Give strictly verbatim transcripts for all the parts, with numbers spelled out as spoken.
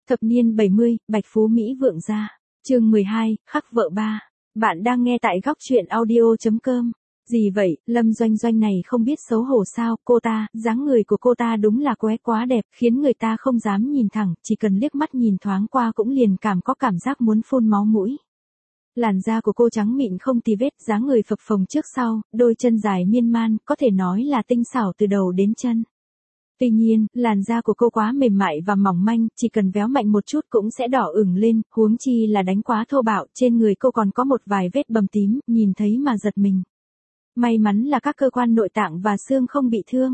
Thập niên bảy mươi, Bạch Phú Mỹ vượng gia. Chương mười hai, khắc vợ ba. Bạn đang nghe tại góc truyện audio chấm com. Gì vậy, Lâm Doanh Doanh này không biết xấu hổ sao, cô ta, dáng người của cô ta đúng là quái quá đẹp, khiến người ta không dám nhìn thẳng, chỉ cần liếc mắt nhìn thoáng qua cũng liền cảm có cảm giác muốn phun máu mũi. Làn da của cô trắng mịn không tì vết, dáng người phập phồng trước sau, đôi chân dài miên man, có thể nói là tinh xảo từ đầu đến chân. Tuy nhiên, làn da của cô quá mềm mại và mỏng manh, chỉ cần véo mạnh một chút cũng sẽ đỏ ửng lên, huống chi là đánh quá thô bạo, trên người cô còn có một vài vết bầm tím, nhìn thấy mà giật mình. May mắn là các cơ quan nội tạng và xương không bị thương.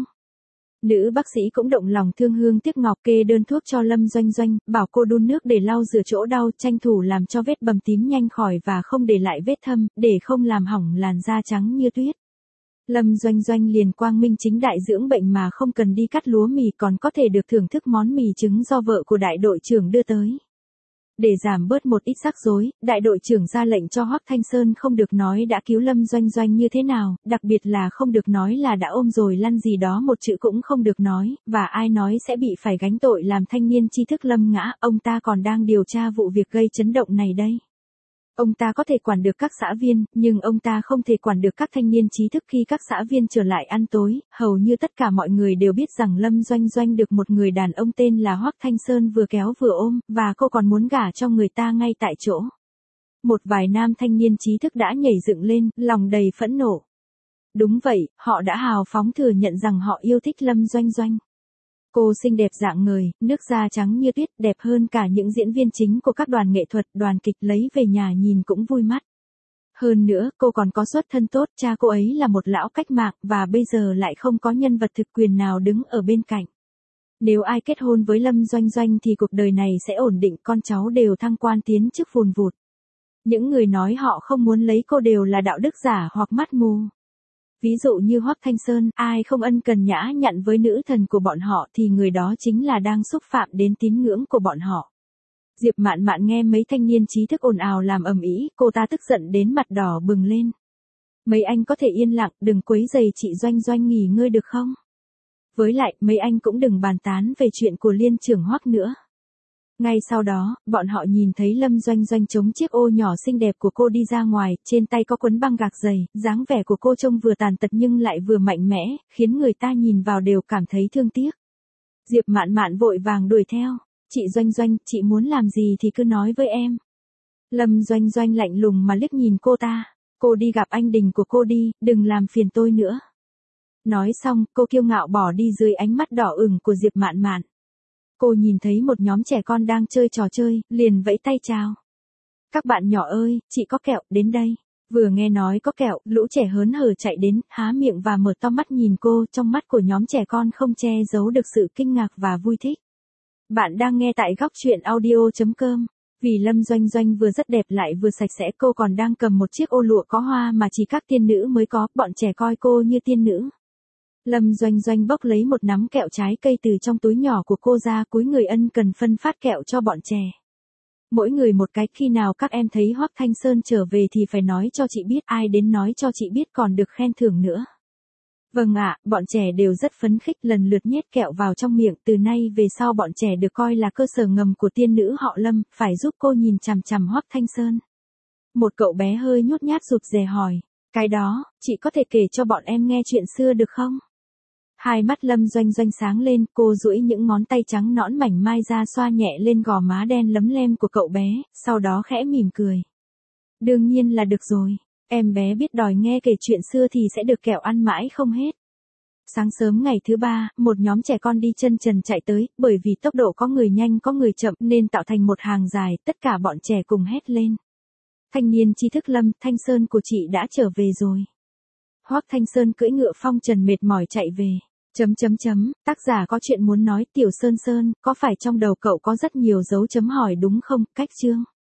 Nữ bác sĩ cũng động lòng thương hương tiếc ngọc kê đơn thuốc cho Lâm Doanh Doanh, bảo cô đun nước để lau rửa chỗ đau, tranh thủ làm cho vết bầm tím nhanh khỏi và không để lại vết thâm, để không làm hỏng làn da trắng như tuyết. Lâm Doanh Doanh liền quang minh chính đại dưỡng bệnh mà không cần đi cắt lúa mì, còn có thể được thưởng thức món mì trứng do vợ của đại đội trưởng đưa tới. Để giảm bớt một ít rắc rối, đại đội trưởng ra lệnh cho Hoắc Thanh Sơn không được nói đã cứu Lâm Doanh Doanh như thế nào, đặc biệt là không được nói là đã ôm rồi lăn gì đó, một chữ cũng không được nói, và ai nói sẽ bị phải gánh tội làm thanh niên tri thức Lâm ngã, ông ta còn đang điều tra vụ việc gây chấn động này đây. Ông ta có thể quản được các xã viên, nhưng ông ta không thể quản được các thanh niên trí thức khi các xã viên trở lại ăn tối. Hầu như tất cả mọi người đều biết rằng Lâm Doanh Doanh được một người đàn ông tên là Hoắc Thanh Sơn vừa kéo vừa ôm, và cô còn muốn gả cho người ta ngay tại chỗ. Một vài nam thanh niên trí thức đã nhảy dựng lên, lòng đầy phẫn nộ. Đúng vậy, họ đã hào phóng thừa nhận rằng họ yêu thích Lâm Doanh Doanh. Cô xinh đẹp dạng người, nước da trắng như tuyết, đẹp hơn cả những diễn viên chính của các đoàn nghệ thuật, đoàn kịch, lấy về nhà nhìn cũng vui mắt. Hơn nữa, cô còn có xuất thân tốt, cha cô ấy là một lão cách mạng, và bây giờ lại không có nhân vật thực quyền nào đứng ở bên cạnh. Nếu ai kết hôn với Lâm Doanh Doanh thì cuộc đời này sẽ ổn định, con cháu đều thăng quan tiến chức vùn vụt. Những người nói họ không muốn lấy cô đều là đạo đức giả hoặc mắt mù. Ví dụ như Hoắc Thanh Sơn, ai không ân cần nhã nhặn với nữ thần của bọn họ thì người đó chính là đang xúc phạm đến tín ngưỡng của bọn họ. Diệp Mạn Mạn nghe mấy thanh niên trí thức ồn ào làm ầm ĩ, cô ta tức giận đến mặt đỏ bừng lên. Mấy anh có thể yên lặng, đừng quấy rầy chị Doanh Doanh nghỉ ngơi được không? Với lại, mấy anh cũng đừng bàn tán về chuyện của liên trưởng Hoắc nữa. Ngay sau đó, bọn họ nhìn thấy Lâm Doanh Doanh chống chiếc ô nhỏ xinh đẹp của cô đi ra ngoài, trên tay có quấn băng gạc dày, dáng vẻ của cô trông vừa tàn tật nhưng lại vừa mạnh mẽ, khiến người ta nhìn vào đều cảm thấy thương tiếc. Diệp Mạn Mạn vội vàng đuổi theo, chị Doanh Doanh, chị muốn làm gì thì cứ nói với em. Lâm Doanh Doanh lạnh lùng mà liếc nhìn cô ta, cô đi gặp anh Đình của cô đi, đừng làm phiền tôi nữa. Nói xong, cô kiêu ngạo bỏ đi dưới ánh mắt đỏ ửng của Diệp Mạn Mạn. Cô nhìn thấy một nhóm trẻ con đang chơi trò chơi, liền vẫy tay chào. Các bạn nhỏ ơi, chị có kẹo, đến đây. Vừa nghe nói có kẹo, lũ trẻ hớn hở chạy đến, há miệng và mở to mắt nhìn cô, trong mắt của nhóm trẻ con không che giấu được sự kinh ngạc và vui thích. Bạn đang nghe tại góc truyện audio chấm com. Vì Lâm Doanh Doanh vừa rất đẹp lại vừa sạch sẽ, cô còn đang cầm một chiếc ô lụa có hoa mà chỉ các tiên nữ mới có, bọn trẻ coi cô như tiên nữ. Lâm Doanh Doanh bốc lấy một nắm kẹo trái cây từ trong túi nhỏ của cô ra, cúi người ân cần phân phát kẹo cho bọn trẻ. Mỗi người một cái, khi nào các em thấy Hoắc Thanh Sơn trở về thì phải nói cho chị biết, ai đến nói cho chị biết còn được khen thưởng nữa. Vâng ạ, bọn trẻ đều rất phấn khích, lần lượt nhét kẹo vào trong miệng, từ nay về sau bọn trẻ được coi là cơ sở ngầm của tiên nữ họ Lâm, phải giúp cô nhìn chằm chằm Hoắc Thanh Sơn. Một cậu bé hơi nhút nhát rụt rè hỏi, cái đó, chị có thể kể cho bọn em nghe chuyện xưa được không? Hai mắt Lâm Doanh Doanh sáng lên, cô duỗi những ngón tay trắng nõn mảnh mai ra xoa nhẹ lên gò má đen lấm lem của cậu bé, sau đó khẽ mỉm cười. Đương nhiên là được rồi, em bé biết đòi nghe kể chuyện xưa thì sẽ được kẹo ăn mãi không hết. Sáng sớm ngày thứ ba, một nhóm trẻ con đi chân trần chạy tới, bởi vì tốc độ có người nhanh có người chậm nên tạo thành một hàng dài, tất cả bọn trẻ cùng hét lên. Thanh niên tri thức Lâm Thanh Sơn của chị đã trở về rồi. Hoắc Thanh Sơn cưỡi ngựa phong trần mệt mỏi chạy về. Chấm chấm chấm, tác giả có chuyện muốn nói, Tiểu Sơn Sơn, có phải trong đầu cậu có rất nhiều dấu chấm hỏi đúng không? Cách chương.